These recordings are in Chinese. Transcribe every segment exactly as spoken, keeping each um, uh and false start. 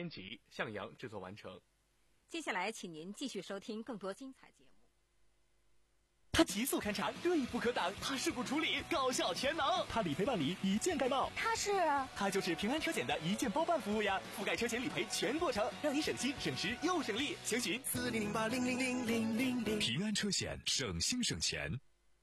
编辑，向阳制作完成。 接下来，请您继续收听更多精彩节目。 它急速勘查，锐不可挡；它事故处理，高效全能；它理赔办理，一键盖帽。 它是， 它就是平安车险的一键包办服务呀，覆盖车险理赔全过程，让你省心省时又省力。详询四零零八零零零零零零。 平安车险，省心省钱。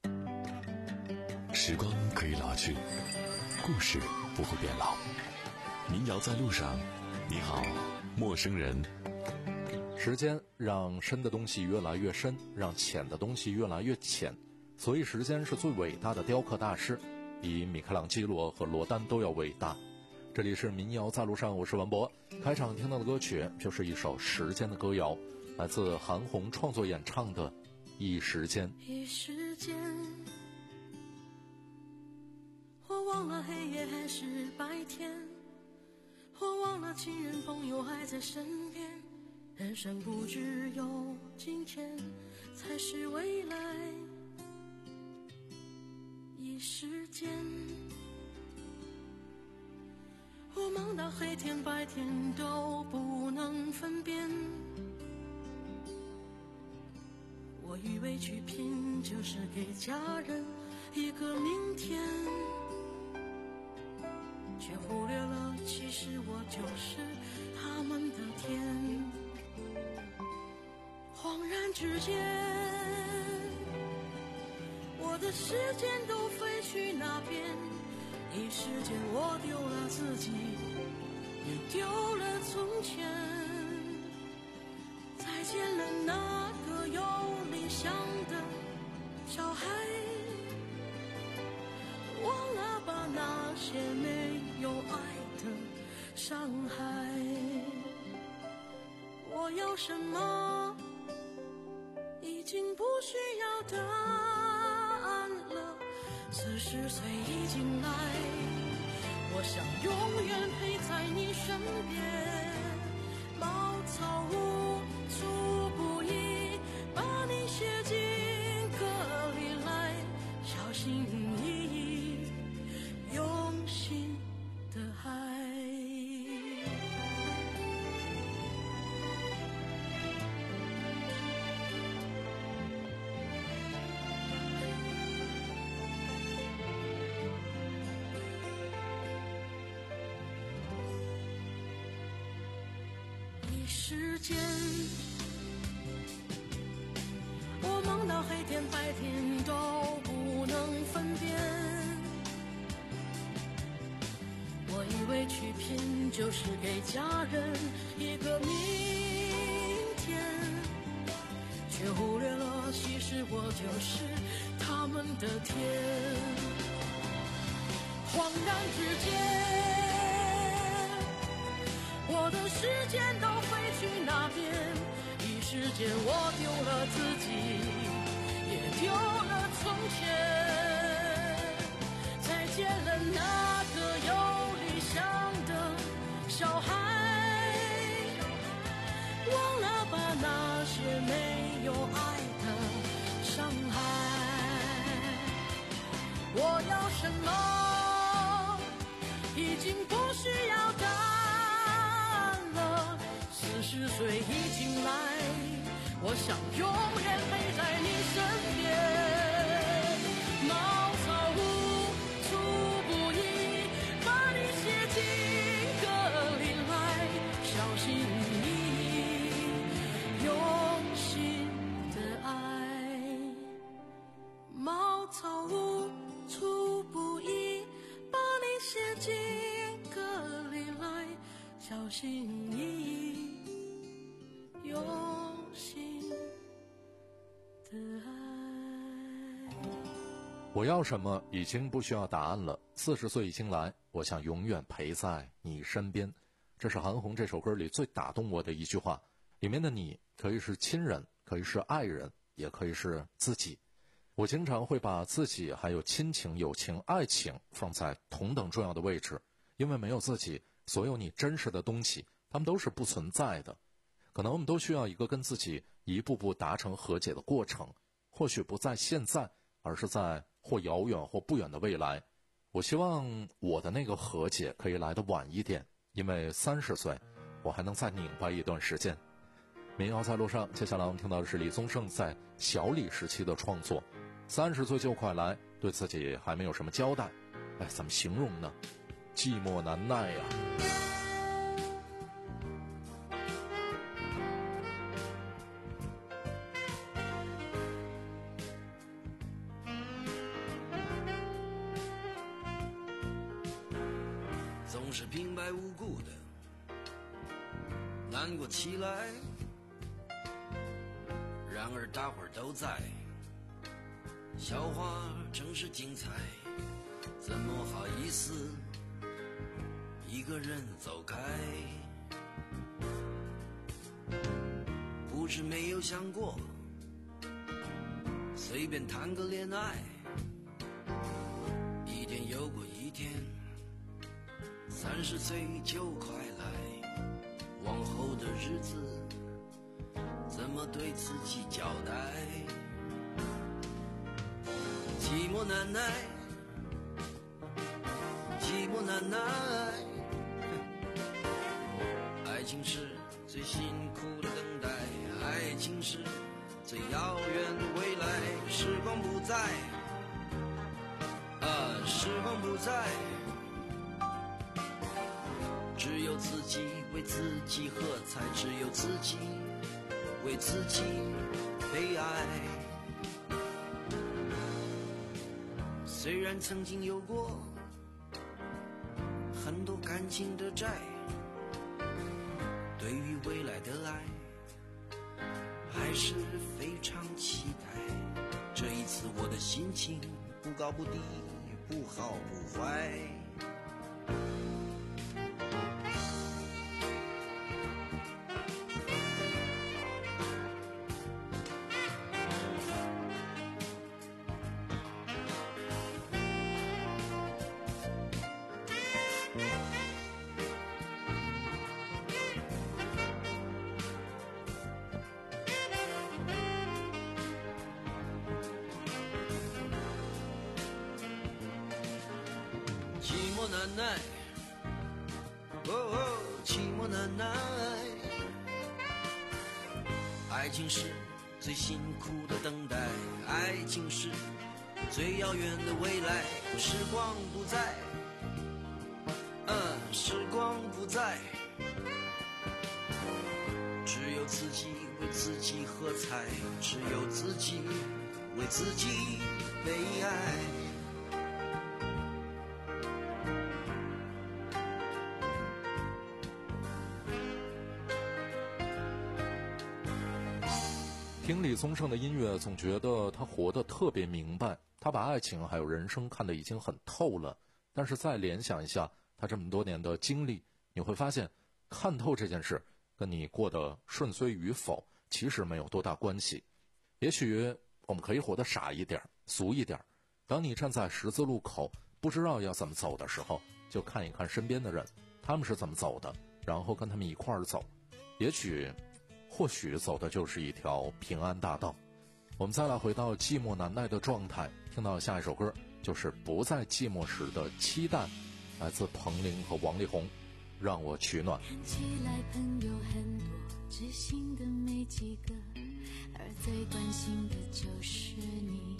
时光可以老去，故事不会变老。民谣在路上，你好，陌生人。 时间让深的东西越来越深，让浅的东西越来越浅，所以时间是最伟大的雕刻大师，比米开朗基罗和罗丹都要伟大。这里是民谣在路上，我是文博。开场听到的歌曲就是一首时间的歌谣，来自韩红创作演唱的《一时间》。 一时间，我忘了黑夜还是白天，我忘了亲人朋友还在身边，人生不只有金钱才是未来。一时间，我忙到黑天白天都不能分辨，我以为去拼就是给家人一个明天，却忽略了其实我就是他们的天。恍然之间，我的时间都飞去那边，一时间我丢了自己，也丢了从前，再见了那个有理想的小孩，忘了把那些没有爱的伤害。我要什么已经不需要答案了，四十岁已经来，我想永远陪在你身边，茅草屋粗布衣，把你写进歌里来，小心翼翼，用心的爱。时间，我忙到黑天白天都不能分辨，我以为去拼就是给家人一个明天，却忽略了其实我就是他们的天。恍然之间，我的时间都飞去那边，一时间我丢了自己，也丢了从前，再见了那个有理想的小孩，忘了把那些没有爱的伤害。我要什么已经不需要答案了，四十岁已经来，我想永远陪在你身边，茅草屋粗布衣，把你写进歌里来，小心翼翼，用心的爱，茅草屋粗布衣，把你写进歌里来，小心翼翼，用心的爱。 我要什么已经不需要答案了，四十岁已经来，我想永远陪在你身边。这是韩红这首歌里最打动我的一句话，里面的你可以是亲人，可以是爱人，也可以是自己。我经常会把自己还有亲情、友情、爱情放在同等重要的位置，因为没有自己，所有你真实的东西它们都是不存在的。可能我们都需要一个跟自己一步步达成和解的过程，或许不在现在，而是在或遥远或不远的未来。我希望我的那个和解可以来得晚一点，因为三十岁我还能再拧巴一段时间。民谣在路上，接下来我们听到的是李宗盛在小李时期的创作。三十岁就快来，对自己还没有什么交代，哎，怎么形容呢？寂寞难耐呀、 总是平白无故的难过起来，然而大伙儿都在，笑话正是精彩，怎么好意思一个人走开？不是没有想过随便谈个恋爱，一天又过一天，三十岁就快来，往后的日子怎么对自己交代？寂寞难耐，寂寞难耐，爱情是最辛苦的等待，爱情是最遥远的未来，时光不在，啊，时光不在，只有自己为自己喝彩，只有自己为自己悲哀。虽然曾经有过很多感情的债，对于未来的爱还是非常期待。这一次我的心情不高不低，不好不坏。寂寞难耐，哦哦，寂寞难耐，爱情是最辛苦的等待，爱情是最遥远的未来，时光不在，嗯，时光不在，只有自己为自己喝彩，只有自己为自己悲哀。 听李宗盛的音乐，总觉得他活得特别明白，他把爱情还有人生看得已经很透了。但是再联想一下他这么多年的经历，你会发现看透这件事跟你过得顺遂与否其实没有多大关系。也许我们可以活得傻一点，俗一点，当你站在十字路口不知道要怎么走的时候，就看一看身边的人，他们是怎么走的，然后跟他们一块儿走，也许或许走的就是一条平安大道。我们再来回到寂寞难耐的状态，听到下一首歌就是不在寂寞时的期待，来自彭羚和王力宏，让我取暖。 看起来朋友很多，知心的没几个，而最关心的就是你。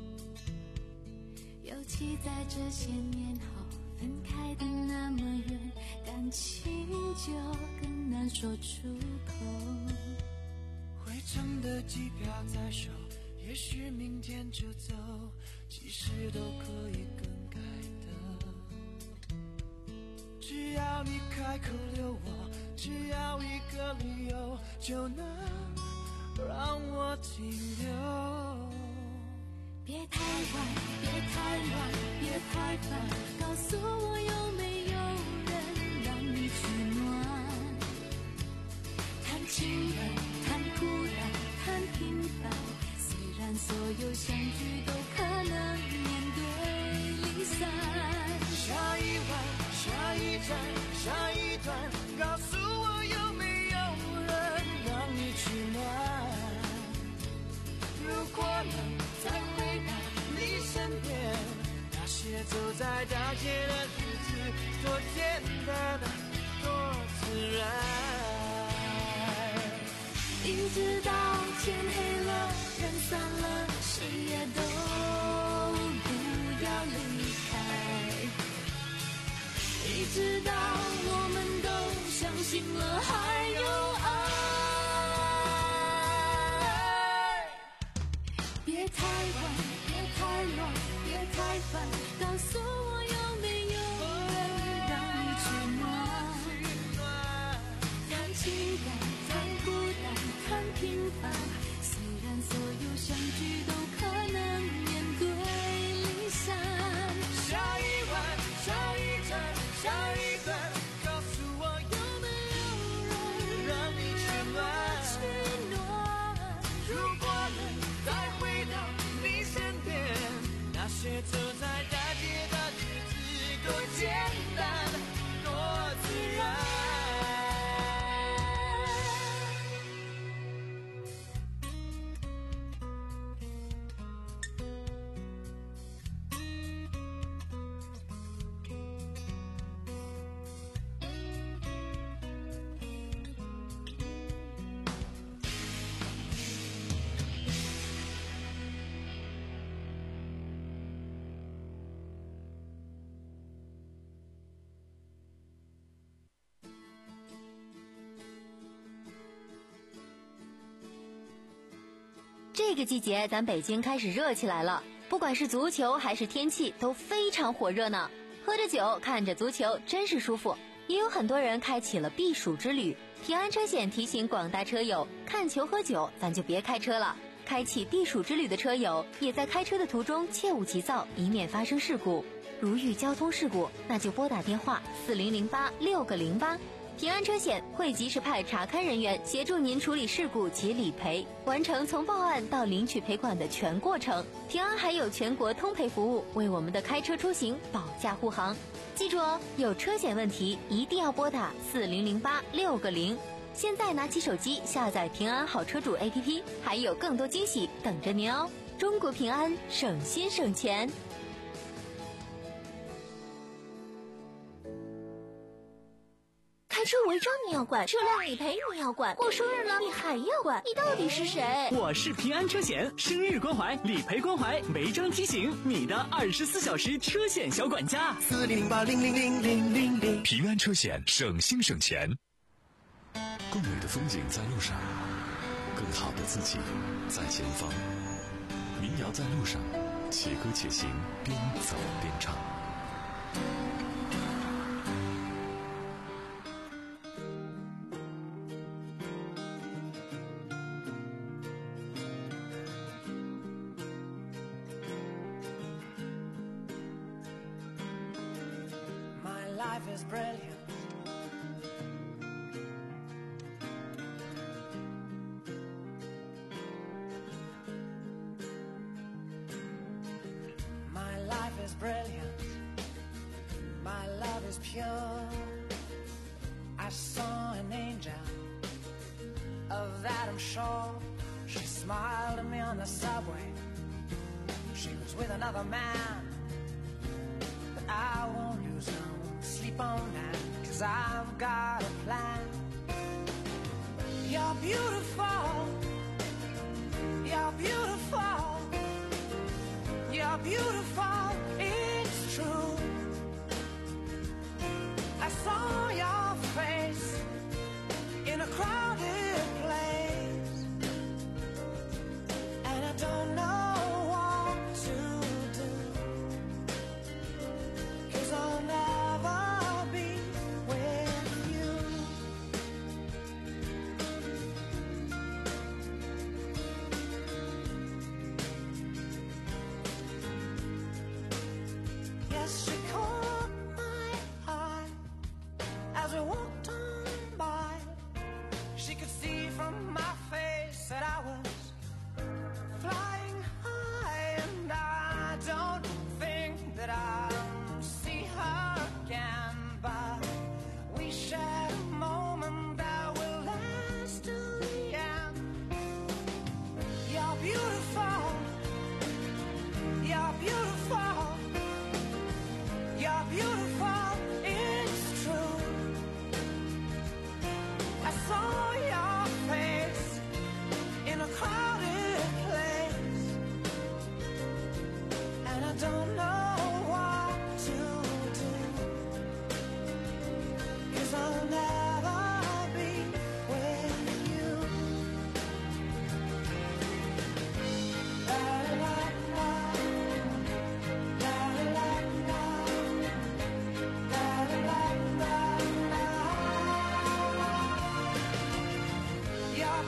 尤其在这些年后，分开的那么远，感情就更难说出口。 回程的机票在手，也许明天就走，其实都可以更改的。只要你开口留我，只要一个理由，就能让我停留。 别太晚，别太晚，别太烦，告诉我有没有人让你取暖。谈情人，谈突然，谈平凡，虽然所有相聚都可能面对离散。 下一晚，下一站，下一段，告诉我有没有人让你取暖。如果能再回到你身边，那些走在大街的日子，多简单，多自然。 直到天黑了，人散了，谁也都不要离开，一直到我们都相信了还有爱。别太晚，别太乱，别太烦，告诉我有没有人让你取暖。谈情感，谈孤单，谈平凡，虽然所有相聚都可能面对离散。 下一晚，下一站，下一段，告诉我有没有人让你取暖。 取暖。 如果能再回到你身边，那些走在大街的日子多简单，多自然。 这个季节咱北京开始热起来了，不管是足球还是天气都非常火热呢。喝着酒看着足球真是舒服。也有很多人开启了避暑之旅。平安车险提醒广大车友，看球喝酒咱就别开车了。开启避暑之旅的车友也在开车的途中切勿急躁，以免发生事故。如遇交通事故，那就拨打电话四零零八六个零八。平安车险会及时派查勘人员协助您处理事故及理赔，完成从报案到领取赔款的全过程。平安还有全国通赔服务，为我们的开车出行保驾护航。记住哦，有车险问题一定要拨打四零零八六个零。现在拿起手机下载平安好车主 A P P， 还有更多惊喜等着您哦！中国平安，省心省钱。 开车违章你要管，车辆理赔你要管，过生日了你还要管，你到底是谁？ 我是平安车险，生日关怀、理赔关怀、违章提醒，你的二十四小时车险小管家。 四零零八零零零零零零。 平安车险，省心省钱。更美的风景在路上，更好的自己在前方。民谣在路上，且歌且行，边走边唱。 Life is brilliant. My life is brilliant. My love is pure. I saw an angel, of that I'm sure. She smiled at me on the subway. She was with another man, but I won't lose no sleep on that, 'cause I've got a plan. You're beautiful, you're beautiful, you're beautiful, it's true. I saw your face in a crowded place, and I don't know what to do, 'cause I'll never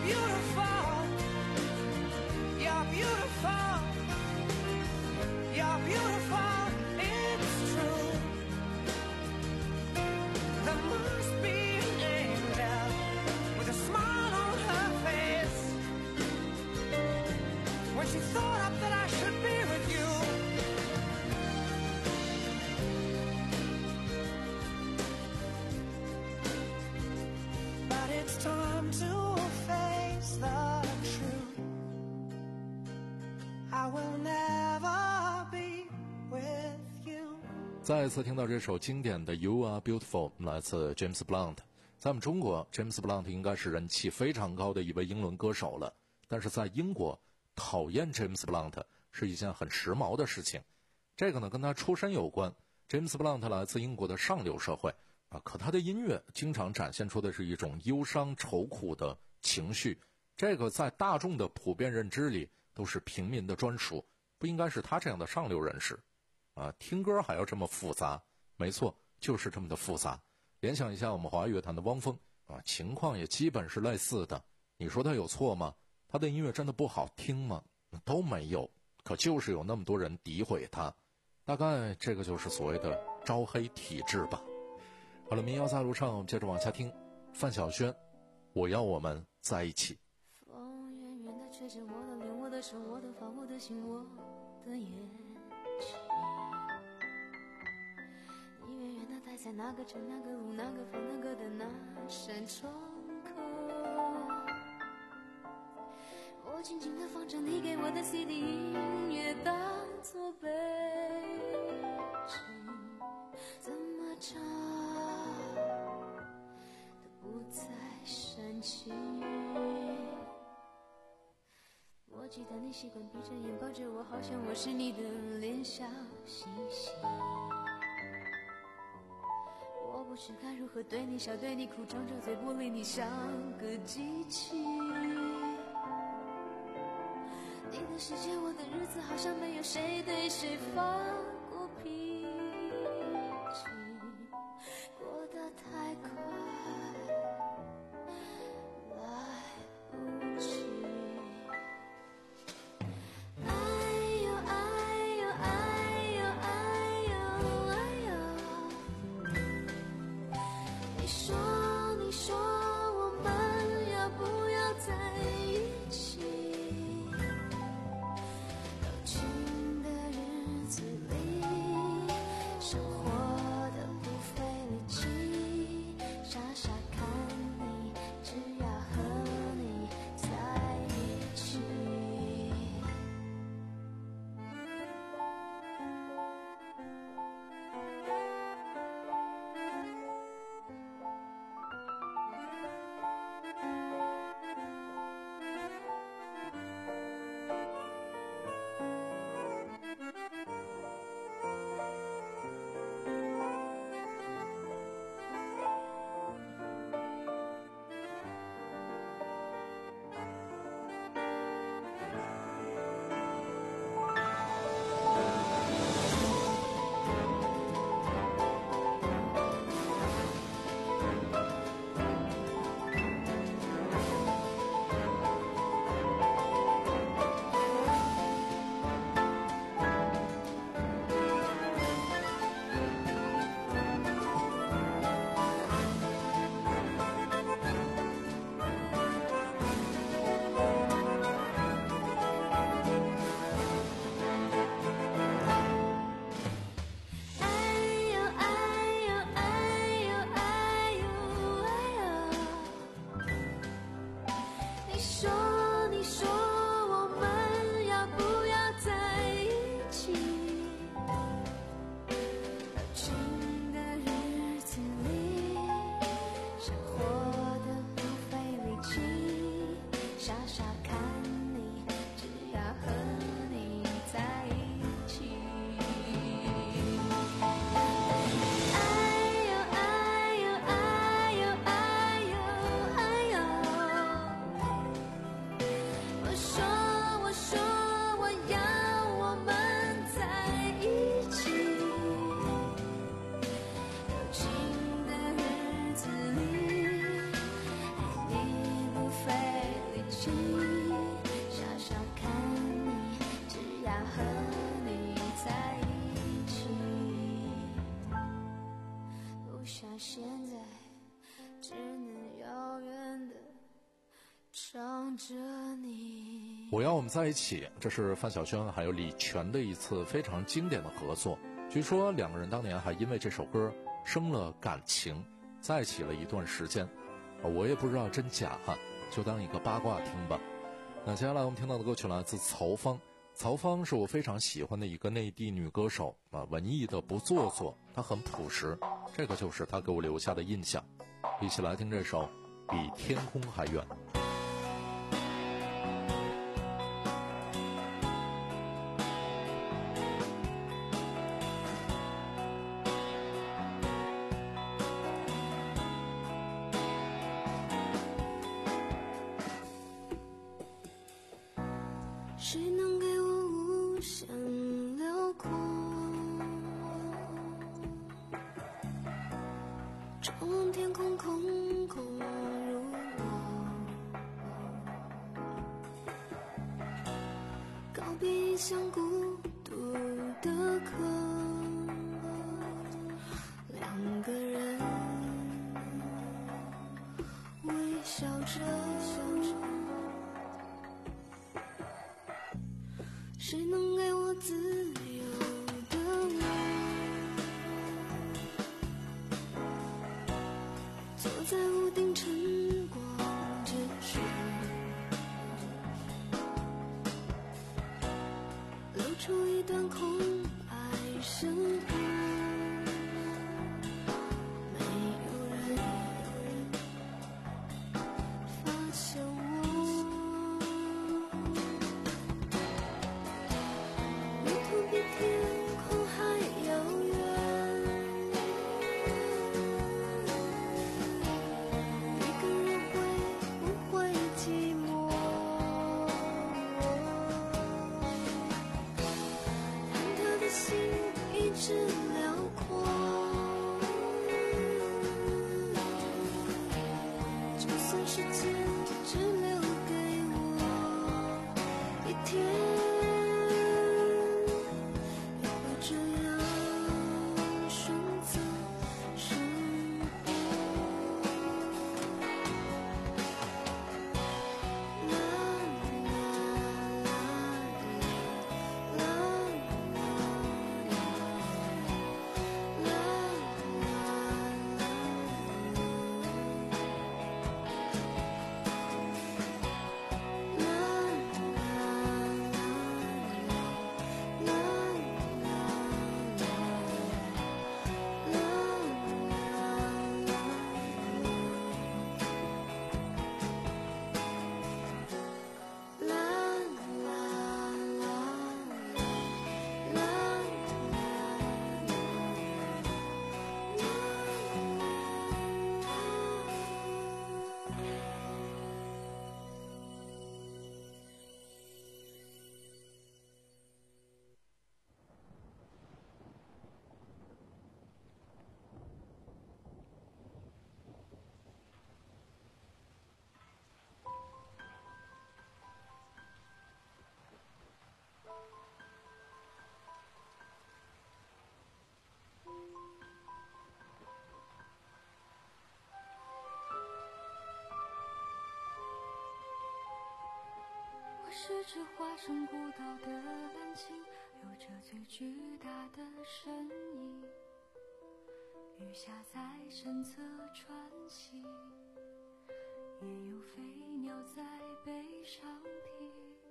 beautiful. You're beautiful. You're beautiful. It's true. There must be an angel with a smile on her face when she thought up that I should be with you. But it's time to face the truth. I will never be with you. 再次听到这首经典的 You Are Beautiful 来自 James Blunt。 在我们中国 James Blunt 应该是人气非常高的一位英伦歌手了，但是在英国讨厌 James Blunt 是一件很时髦的事情。这个呢跟他出身有关。 James Blunt 来自英国的上流社会啊，可他的音乐经常展现出的是一种忧伤愁苦的情绪，这个在大众的普遍认知里都是平民的专属，不应该是他这样的上流人士啊。听歌还要这么复杂，没错，就是这么的复杂。联想一下我们华语乐坛的汪峰啊，情况也基本是类似的。你说他有错吗？他的音乐真的不好听吗？都没有，可就是有那么多人诋毁他，大概这个就是所谓的招黑体质吧。好了，民谣在路上，我们接着往下听。范晓萱，我要我们在一起。 风远远地吹着我的脸，我的手，我的发，我的心，我的眼睛。你远远地待在那个城，那个路，那个房，那个的那扇窗口。我静静地放着你给我的 C D 音乐，当作背景，怎么唱都不再煽情。我记得你习惯闭着眼抱着我，好像我是你的脸小星星。我不知该如何对你笑对你哭，张着嘴不理你，像个机器。你的世界我的日子，好像没有谁对谁发过脾气，过得太快来不及。哎呦哎呦哎呦哎呦哎呦，你说你说我们要不要在一起？柔情的日子里望着你。 我要我们在一起，这是范晓萱还有李泉的一次非常经典的合作。据说两个人当年还因为这首歌生了感情，在一起了一段时间。我也不知道真假哈，就当一个八卦听吧。那接下来我们听到的歌曲来自曹芳。曹芳是我非常喜欢的一个内地女歌手啊，文艺的不做作，她很朴实，这个就是她给我留下的印象。一起来听这首《比天空还远》。 谁能给我无限辽阔，张望天空空空如我，告别一向孤独的客，两个人微笑着，谁能给我自由的我，坐在屋顶晨光之上，留出一段空白生活，没有人发现我。比天空还遥远，一个人会不会寂寞？忐忑的心一直辽阔，就算时间只留给我一天。 是只化身孤岛的蓝鲸，有着最巨大的身影，鱼虾在身侧穿行，也有飞鸟在背上停。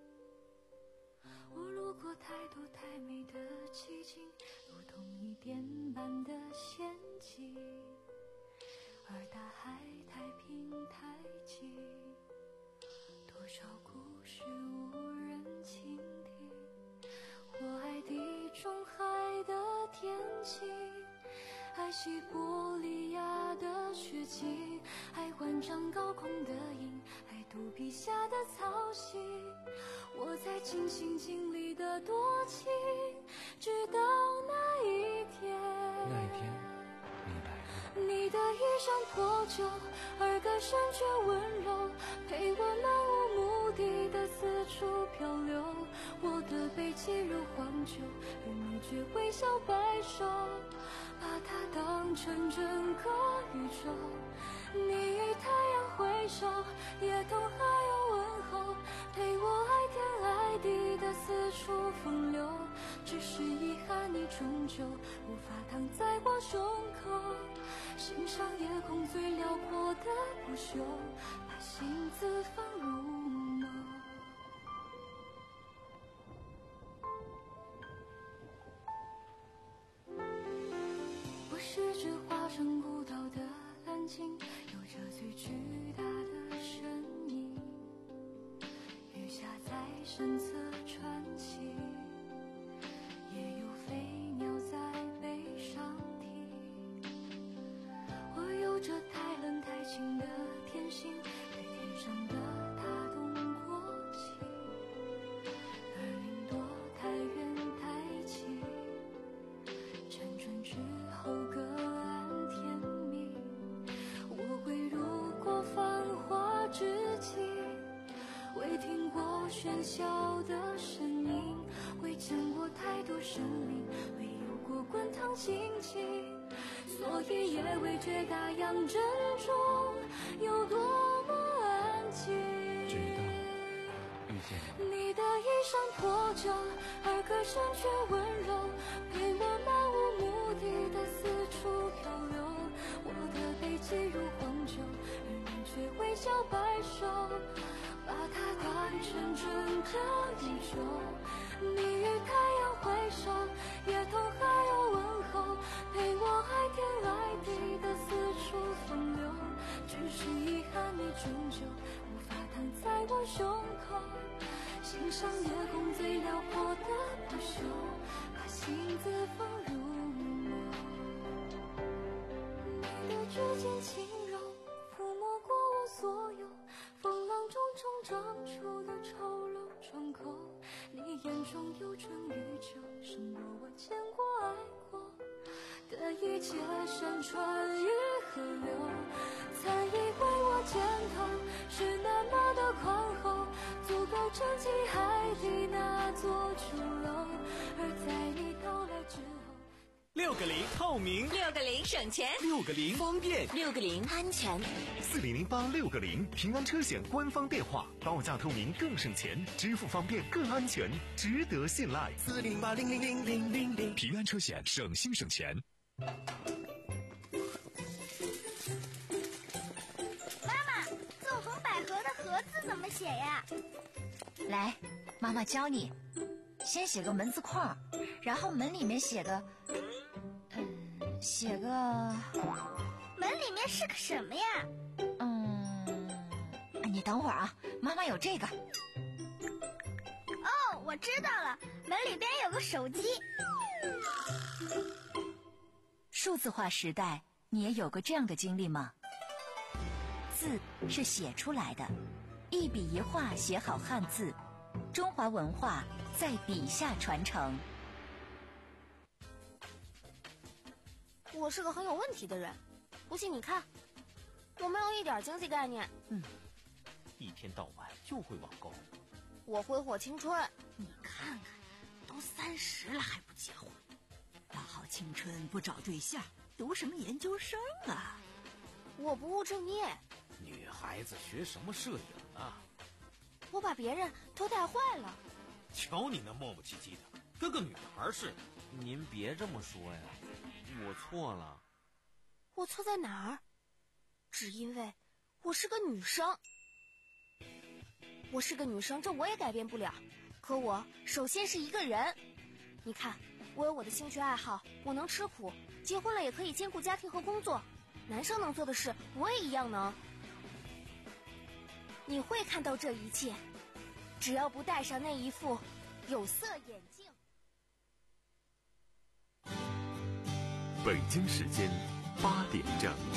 我路过太多太美的奇景，如同一点般的仙境，而大海太平太静，多少故事无人倾听。我爱地中海的天晴，爱西伯利亚的雪景，爱万丈高空的鹰，爱肚皮下的草溪。我在尽心尽力的多情，直到那一天， 那一天你来了， 你的衣裳破旧，而歌声却温柔，陪我漫无目的的四处漂流。我的背脊如黄酒，而你却微笑摆手，把它当成整个宇宙。你与太阳挥手，也同还有问候， 只是遗憾你终究无法躺在我胸口，欣赏夜空最辽阔的不朽，把心字放入眸。我是只化身孤岛的蓝鲸，有着最巨大的身影，雨下在身侧传奇，也有飞鸟在背上啼。我有着太冷太清的天性，对天上的它动过情，而云朵太远太轻，辗转之后各安天命。我会路过繁华之际，未听过喧嚣的声音，未见过太多生命，未有过滚烫心情，所以也未觉大洋之中有多么安静。 直到遇见你， 你的衣衫破旧，而歌声却温柔，陪我漫无目的的四处漂流。我的背脊如黄酒，而你却微笑摆手，把它当成纯的饮酒。你与太阳挥手，夜空还有问候，陪我爱天爱地的四处风流。只是遗憾你终究无法躺在我胸口，欣赏夜空最辽阔的不朽，把心字放入眸。你的指尖轻柔，抚摸过我所有风浪中冲撞出的丑陋窗口。你眼中有春与秋，胜过我见过爱过的一切山川与河流。曾以为我肩头是那么的宽厚，足够撑起海底那座琼楼，而在你到来之后， 六个零透明， 六个零省钱， 六个零方便， 六个零安全。 四零零八六个零平安车险官方电话，报价透明更省钱，支付方便更安全，值得信赖。 四零八零零零零零零， 平安车险省心省钱。 妈妈，纵横捭阖的阖字怎么写呀？ 来，妈妈教你。先写个门字框，然后门里面写个，嗯，写个。 门里面是个什么呀？ 嗯，你等会儿啊，妈妈有这个。 哦，我知道了，门里边有个手机。 数字化时代，你也有过这样的经历吗？字是写出来的，一笔一画写好汉字，中华文化在笔下传承。 我是个很有问题的人，不信你看，我没有一点经济概念。 嗯，一天到晚就会网购。 我挥霍青春。 你看看，都三十了还不结婚，大好青春不找对象，读什么研究生啊？ 我不务正业。 女孩子学什么摄影啊？ 我把别人都带坏了。 瞧你那磨磨唧唧的，跟个女孩似的。 您别这么说呀，我错了。 我错在哪儿？只因为我是个女生。我是个女生，这我也改变不了。可我首先是一个人。你看，我有我的兴趣爱好，我能吃苦，结婚了也可以兼顾家庭和工作。男生能做的事，我也一样能。你会看到这一切，只要不戴上那一副有色眼镜。 北京时间八点整。